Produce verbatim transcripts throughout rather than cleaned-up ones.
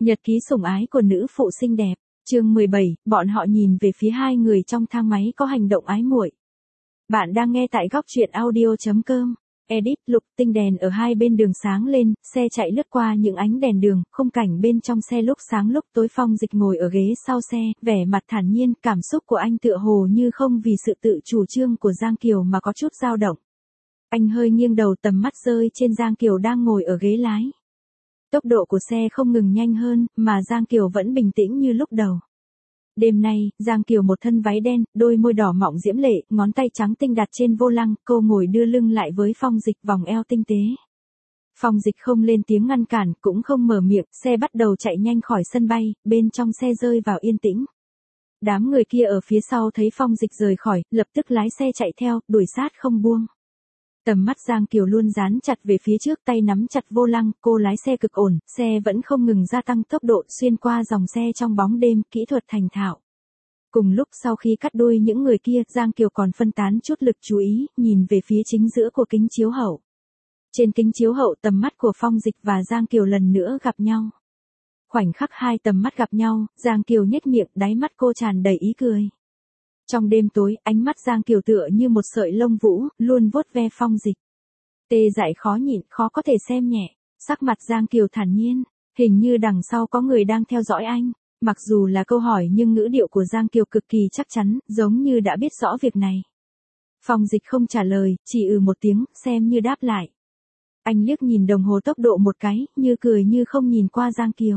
Nhật ký sủng ái của nữ phụ xinh đẹp, chương mười bảy, bọn họ nhìn về phía hai người trong thang máy có hành động ái muội. Bạn đang nghe tại góc truyện audio chấm com. Edit, lục tinh đèn ở hai bên đường sáng lên, xe chạy lướt qua những ánh đèn đường, khung cảnh bên trong xe lúc sáng lúc tối. Phong Dịch ngồi ở ghế sau xe, vẻ mặt thản nhiên, cảm xúc của anh tựa hồ như không vì sự tự chủ trương của Giang Kiều mà có chút dao động. Anh hơi nghiêng đầu, tầm mắt rơi trên Giang Kiều đang ngồi ở ghế lái. Tốc độ của xe không ngừng nhanh hơn, mà Giang Kiều vẫn bình tĩnh như lúc đầu. Đêm nay, Giang Kiều một thân váy đen, đôi môi đỏ mọng diễm lệ, ngón tay trắng tinh đặt trên vô lăng, cô ngồi đưa lưng lại với Phong Dịch, vòng eo tinh tế. Phong Dịch không lên tiếng ngăn cản, cũng không mở miệng, xe bắt đầu chạy nhanh khỏi sân bay, bên trong xe rơi vào yên tĩnh. Đám người kia ở phía sau thấy Phong Dịch rời khỏi, lập tức lái xe chạy theo, đuổi sát không buông. Tầm mắt Giang Kiều luôn dán chặt về phía trước, tay nắm chặt vô lăng, cô lái xe cực ổn, xe vẫn không ngừng gia tăng tốc độ xuyên qua dòng xe trong bóng đêm, kỹ thuật thành thạo. Cùng lúc sau khi cắt đuôi những người kia, Giang Kiều còn phân tán chút lực chú ý, nhìn về phía chính giữa của kính chiếu hậu. Trên kính chiếu hậu, tầm mắt của Phong Dịch và Giang Kiều lần nữa gặp nhau. Khoảnh khắc hai tầm mắt gặp nhau, Giang Kiều nhếch miệng, đáy mắt cô tràn đầy ý cười. Trong đêm tối, ánh mắt Giang Kiều tựa như một sợi lông vũ, luôn vuốt ve Phong Dịch. Tê dại khó nhịn, khó có thể xem nhẹ. Sắc mặt Giang Kiều thản nhiên, hình như đằng sau có người đang theo dõi anh. Mặc dù là câu hỏi nhưng ngữ điệu của Giang Kiều cực kỳ chắc chắn, giống như đã biết rõ việc này. Phong Dịch không trả lời, chỉ ừ một tiếng, xem như đáp lại. Anh liếc nhìn đồng hồ tốc độ một cái, như cười như không nhìn qua Giang Kiều.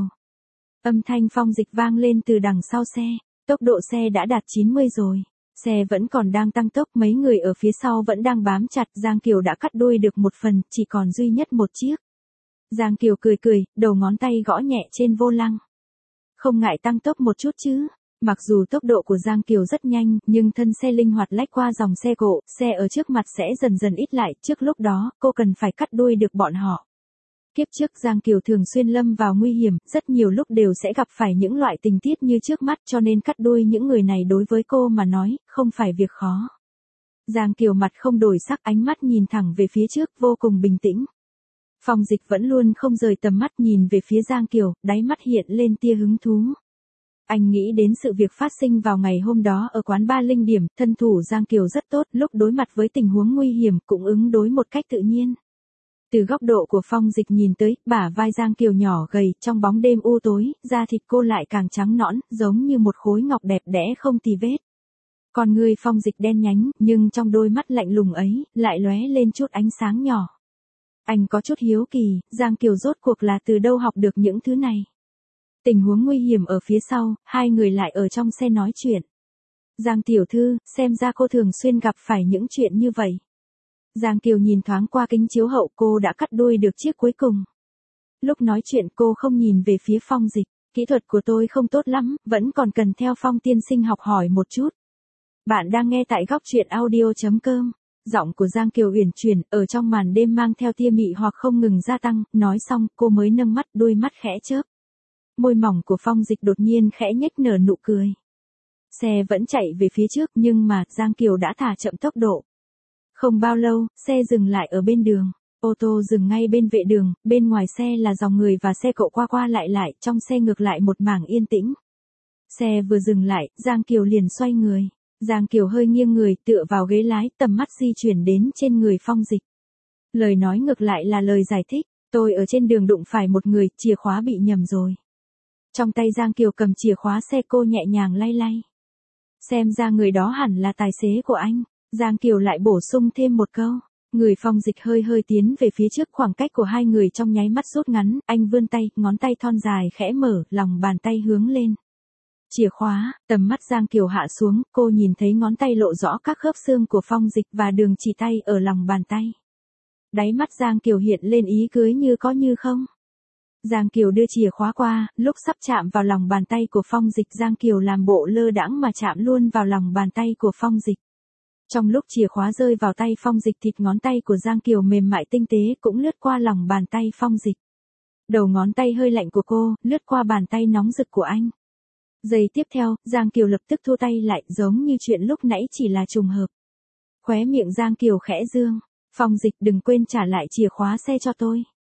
Âm thanh Phong Dịch vang lên từ đằng sau xe. Tốc độ xe đã đạt chín mươi rồi. Xe vẫn còn đang tăng tốc, mấy người ở phía sau vẫn đang bám chặt. Giang Kiều đã cắt đuôi được một phần, chỉ còn duy nhất một chiếc. Giang Kiều cười cười, đầu ngón tay gõ nhẹ trên vô lăng. Không ngại tăng tốc một chút chứ. Mặc dù tốc độ của Giang Kiều rất nhanh, nhưng thân xe linh hoạt lách qua dòng xe cộ, xe ở trước mặt sẽ dần dần ít lại. Trước lúc đó, cô cần phải cắt đuôi được bọn họ. Kiếp trước Giang Kiều thường xuyên lâm vào nguy hiểm, rất nhiều lúc đều sẽ gặp phải những loại tình tiết như trước mắt, cho nên cắt đuôi những người này đối với cô mà nói, không phải việc khó. Giang Kiều mặt không đổi sắc, ánh mắt nhìn thẳng về phía trước, vô cùng bình tĩnh. Phong Dịch vẫn luôn không rời tầm mắt nhìn về phía Giang Kiều, đáy mắt hiện lên tia hứng thú. Anh nghĩ đến sự việc phát sinh vào ngày hôm đó ở quán bar Linh Điểm, thân thủ Giang Kiều rất tốt, lúc đối mặt với tình huống nguy hiểm cũng ứng đối một cách tự nhiên. Từ góc độ của Phong Dịch nhìn tới, bả vai Giang Kiều nhỏ gầy, trong bóng đêm u tối, da thịt cô lại càng trắng nõn, giống như một khối ngọc đẹp đẽ không tì vết. Còn người Phong Dịch đen nhánh, nhưng trong đôi mắt lạnh lùng ấy, lại lóe lên chút ánh sáng nhỏ. Anh có chút hiếu kỳ, Giang Kiều rốt cuộc là từ đâu học được những thứ này. Tình huống nguy hiểm ở phía sau, hai người lại ở trong xe nói chuyện. Giang tiểu thư, xem ra cô thường xuyên gặp phải những chuyện như vậy. Giang Kiều nhìn thoáng qua kính chiếu hậu, cô đã cắt đuôi được chiếc cuối cùng. Lúc nói chuyện cô không nhìn về phía Phong Dịch, kỹ thuật của tôi không tốt lắm, vẫn còn cần theo Phong tiên sinh học hỏi một chút. Bạn đang nghe tại góc truyện audio chấm com. Giọng của Giang Kiều uyển chuyển, ở trong màn đêm mang theo tia mị hoặc không ngừng gia tăng, nói xong cô mới nâng mắt, đôi mắt khẽ chớp. Môi mỏng của Phong Dịch đột nhiên khẽ nhếch nở nụ cười. Xe vẫn chạy về phía trước nhưng mà Giang Kiều đã thả chậm tốc độ. Không bao lâu, xe dừng lại ở bên đường. Ô tô dừng ngay bên vệ đường, bên ngoài xe là dòng người và xe cộ qua qua lại lại, trong xe ngược lại một mảng yên tĩnh. Xe vừa dừng lại, Giang Kiều liền xoay người. Giang Kiều hơi nghiêng người, tựa vào ghế lái, tầm mắt di chuyển đến trên người Phong Dịch. Lời nói ngược lại là lời giải thích, tôi ở trên đường đụng phải một người, chìa khóa bị nhầm rồi. Trong tay Giang Kiều cầm chìa khóa xe, cô nhẹ nhàng lay lay. Xem ra người đó hẳn là tài xế của anh. Giang Kiều lại bổ sung thêm một câu. Người Phong Dịch hơi hơi tiến về phía trước, khoảng cách của hai người trong nháy mắt rút ngắn, anh vươn tay, ngón tay thon dài khẽ mở, lòng bàn tay hướng lên. Chìa khóa, tầm mắt Giang Kiều hạ xuống, cô nhìn thấy ngón tay lộ rõ các khớp xương của Phong Dịch và đường chỉ tay ở lòng bàn tay. Đáy mắt Giang Kiều hiện lên ý cưới như có như không. Giang Kiều đưa chìa khóa qua, lúc sắp chạm vào lòng bàn tay của Phong Dịch, Giang Kiều làm bộ lơ đãng mà chạm luôn vào lòng bàn tay của Phong Dịch. Trong lúc chìa khóa rơi vào tay Phong Dịch, thịt ngón tay của Giang Kiều mềm mại tinh tế cũng lướt qua lòng bàn tay Phong Dịch. Đầu ngón tay hơi lạnh của cô, lướt qua bàn tay nóng rực của anh. Giây tiếp theo, Giang Kiều lập tức thu tay lại, giống như chuyện lúc nãy chỉ là trùng hợp. Khóe miệng Giang Kiều khẽ dương. Phong Dịch, đừng quên trả lại chìa khóa xe cho tôi.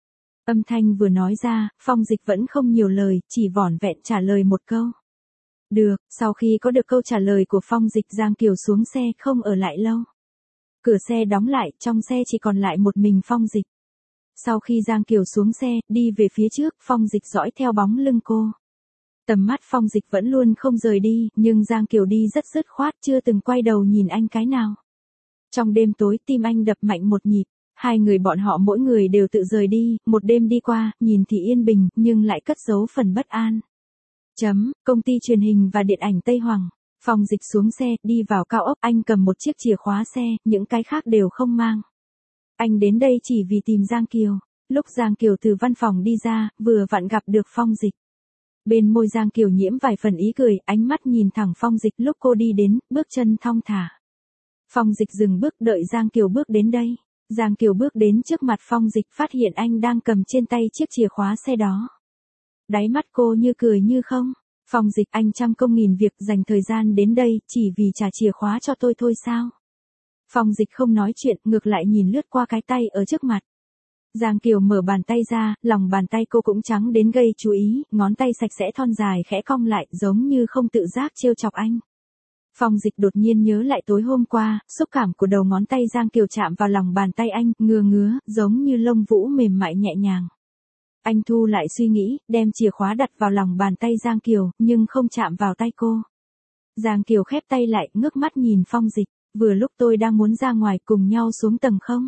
Âm thanh vừa nói ra, Phong Dịch vẫn không nhiều lời, chỉ vỏn vẹn trả lời một câu. Được, sau khi có được câu trả lời của Phong Dịch, Giang Kiều xuống xe không ở lại lâu. Cửa xe đóng lại, trong xe chỉ còn lại một mình Phong Dịch. Sau khi Giang Kiều xuống xe, đi về phía trước, Phong Dịch dõi theo bóng lưng cô. Tầm mắt Phong Dịch vẫn luôn không rời đi, nhưng Giang Kiều đi rất dứt khoát, chưa từng quay đầu nhìn anh cái nào. Trong đêm tối, tim anh đập mạnh một nhịp. Hai người bọn họ mỗi người đều tự rời đi, một đêm đi qua, nhìn thì yên bình, nhưng lại cất giấu phần bất an. Chấm, công ty truyền hình và điện ảnh Tây Hoàng. Phong Dịch xuống xe, đi vào cao ốc, anh cầm một chiếc chìa khóa xe, những cái khác đều không mang. Anh đến đây chỉ vì tìm Giang Kiều. Lúc Giang Kiều từ văn phòng đi ra, vừa vặn gặp được Phong Dịch. Bên môi Giang Kiều nhiễm vài phần ý cười, ánh mắt nhìn thẳng Phong Dịch lúc cô đi đến, bước chân thong thả. Phong Dịch dừng bước đợi Giang Kiều bước đến đây. Giang Kiều bước đến trước mặt Phong Dịch, phát hiện anh đang cầm trên tay chiếc chìa khóa xe đó. Đáy mắt cô như cười như không. Phong Dịch, anh trăm công nghìn việc dành thời gian đến đây, chỉ vì trả chìa khóa cho tôi thôi sao? Phong Dịch không nói chuyện, ngược lại nhìn lướt qua cái tay ở trước mặt. Giang Kiều mở bàn tay ra, lòng bàn tay cô cũng trắng đến gây chú ý, ngón tay sạch sẽ thon dài khẽ cong lại, giống như không tự giác trêu chọc anh. Phong Dịch đột nhiên nhớ lại tối hôm qua, xúc cảm của đầu ngón tay Giang Kiều chạm vào lòng bàn tay anh, ngứa ngứa, giống như lông vũ mềm mại nhẹ nhàng. Anh thu lại suy nghĩ, đem chìa khóa đặt vào lòng bàn tay Giang Kiều, nhưng không chạm vào tay cô. Giang Kiều khép tay lại, ngước mắt nhìn Phong Dịch, vừa lúc tôi đang muốn ra ngoài cùng nhau xuống tầng không?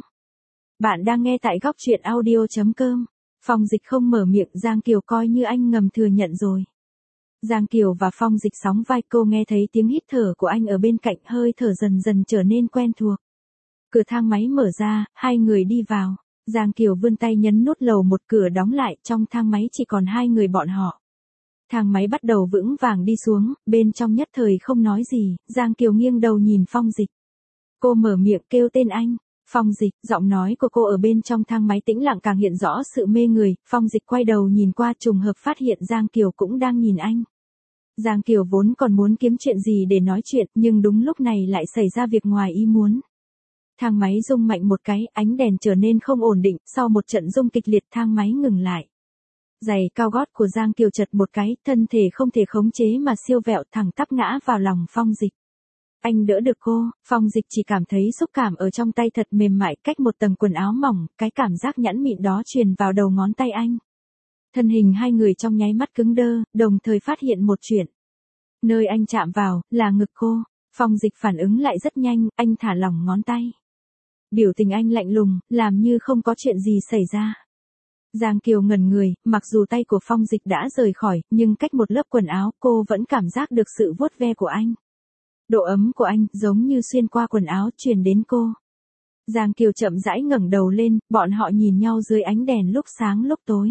Bạn đang nghe tại góc truyện audio chấm com. Phong Dịch không mở miệng, Giang Kiều coi như anh ngầm thừa nhận rồi. Giang Kiều và Phong Dịch sóng vai, cô nghe thấy tiếng hít thở của anh ở bên cạnh, hơi thở dần dần trở nên quen thuộc. Cửa thang máy mở ra, hai người đi vào. Giang Kiều vươn tay nhấn nút lầu một, cửa đóng lại, trong thang máy chỉ còn hai người bọn họ. Thang máy bắt đầu vững vàng đi xuống, bên trong nhất thời không nói gì, Giang Kiều nghiêng đầu nhìn Phong Dịch. Cô mở miệng kêu tên anh. Phong Dịch, giọng nói của cô ở bên trong thang máy tĩnh lặng càng hiện rõ sự mê người. Phong Dịch quay đầu nhìn qua, trùng hợp phát hiện Giang Kiều cũng đang nhìn anh. Giang Kiều vốn còn muốn kiếm chuyện gì để nói chuyện, nhưng đúng lúc này lại xảy ra việc ngoài ý muốn. Thang máy rung mạnh một cái, ánh đèn trở nên không ổn định, sau một trận rung kịch liệt thang máy ngừng lại. Giày cao gót của Giang Kiều chật một cái, thân thể không thể khống chế mà siêu vẹo thẳng tắp ngã vào lòng Phong Dịch. Anh đỡ được cô, Phong Dịch chỉ cảm thấy xúc cảm ở trong tay thật mềm mại, cách một tầng quần áo mỏng, cái cảm giác nhẵn mịn đó truyền vào đầu ngón tay anh. Thân hình hai người trong nháy mắt cứng đơ, đồng thời phát hiện một chuyện. Nơi anh chạm vào, là ngực cô. Phong Dịch phản ứng lại rất nhanh, anh thả lỏng ngón tay. Biểu tình anh lạnh lùng, làm như không có chuyện gì xảy ra. Giang Kiều ngẩn người, mặc dù tay của Phong Dịch đã rời khỏi, nhưng cách một lớp quần áo, cô vẫn cảm giác được sự vuốt ve của anh. Độ ấm của anh, giống như xuyên qua quần áo, truyền đến cô. Giang Kiều chậm rãi ngẩng đầu lên, bọn họ nhìn nhau dưới ánh đèn lúc sáng lúc tối.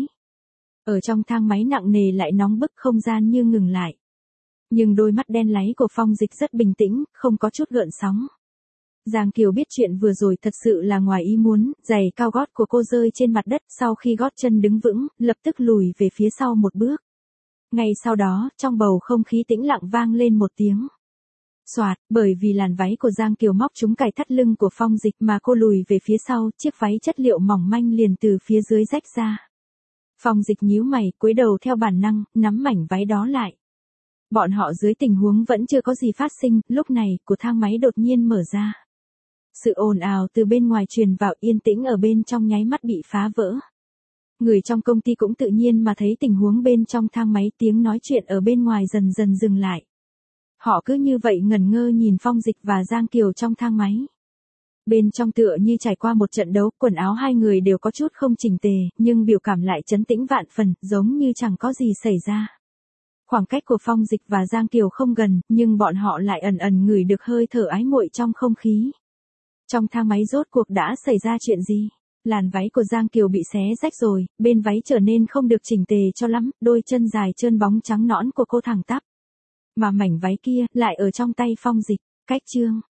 Ở trong thang máy nặng nề lại nóng bức, không gian như ngừng lại. Nhưng đôi mắt đen láy của Phong Dịch rất bình tĩnh, không có chút gợn sóng. Giang Kiều biết chuyện vừa rồi thật sự là ngoài ý muốn, giày cao gót của cô rơi trên mặt đất, sau khi gót chân đứng vững, lập tức lùi về phía sau một bước. Ngay sau đó, trong bầu không khí tĩnh lặng vang lên một tiếng. Soạt, bởi vì làn váy của Giang Kiều móc trúng cài thắt lưng của Phong Dịch mà cô lùi về phía sau, chiếc váy chất liệu mỏng manh liền từ phía dưới rách ra. Phong Dịch nhíu mày, cúi đầu theo bản năng, nắm mảnh váy đó lại. Bọn họ dưới tình huống vẫn chưa có gì phát sinh, lúc này, cửa thang máy đột nhiên mở ra. Sự ồn ào từ bên ngoài truyền vào, yên tĩnh ở bên trong nháy mắt bị phá vỡ. Người trong công ty cũng tự nhiên mà thấy tình huống bên trong thang máy, tiếng nói chuyện ở bên ngoài dần dần dừng lại. Họ cứ như vậy ngẩn ngơ nhìn Phong Dịch và Giang Kiều trong thang máy. Bên trong tựa như trải qua một trận đấu, quần áo hai người đều có chút không chỉnh tề, nhưng biểu cảm lại trấn tĩnh vạn phần, giống như chẳng có gì xảy ra. Khoảng cách của Phong Dịch và Giang Kiều không gần, nhưng bọn họ lại ẩn ẩn ngửi được hơi thở ái muội trong không khí. Trong thang máy rốt cuộc đã xảy ra chuyện gì? Làn váy của Giang Kiều bị xé rách rồi, bên váy trở nên không được chỉnh tề cho lắm, đôi chân dài trơn bóng trắng nõn của cô thẳng tắp. Mà mảnh váy kia, lại ở trong tay Phong Dịch. Cách chương,